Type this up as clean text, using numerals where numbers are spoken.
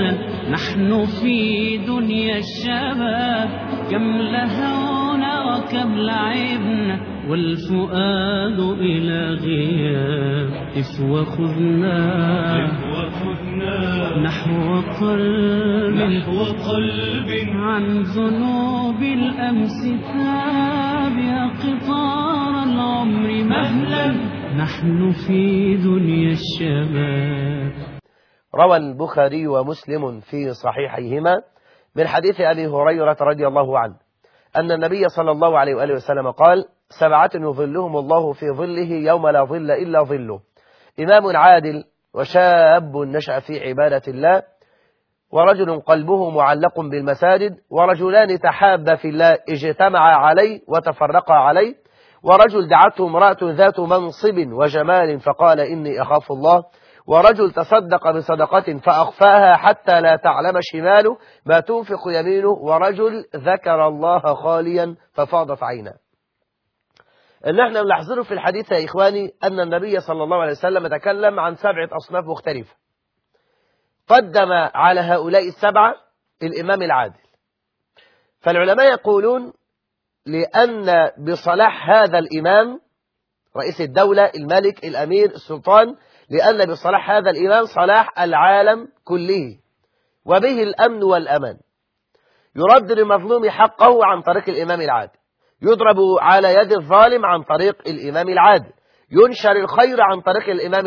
نحن في دنيا الشباب كم لهونا وكم لعبنا والفؤاد إلى غياب إف وخذنا نحو قلب عن ذنوب الأمس ثاب يا قطار العمر مهلا نحن في دنيا الشباب. روى البخاري ومسلم في صحيحيهما من حديث أبي هريرة رضي الله عنه أن النبي صلى الله عليه وآله وسلم قال: 7 يظلهم الله في ظله يوم لا ظل إلا ظله: إمام عادل، وشاب نشأ في عبادة الله، ورجل قلبه معلق بالمساجد، ورجلان تحابا في الله اجتمعا عليه وتفرقا عليه، ورجل دعته امرأة ذات منصب وجمال فقال إني أخاف الله، ورجل تصدق بصدقة فأخفاها حتى لا تعلم شماله ما تنفق يمينه، ورجل ذكر الله خاليا ففاضت عيناه. ان احنا نلاحظه في الحديث يا إخواني أن النبي صلى الله عليه وسلم تكلم عن 7 أصناف مختلفة، قدم على هؤلاء ال7 الإمام العادل. فالعلماء يقولون لأن بصلاح هذا الإمام رئيس الدولة، الملك، الأمير، السلطان، لأن بصلاح هذا الإمام صلاح العالم كله، وبه الأمن والأمان. يرد للمظلوم حقه عن طريق الإمام العادل، يضرب على يد الظالم عن طريق الإمام العادل، ينشر الخير عن طريق الإمام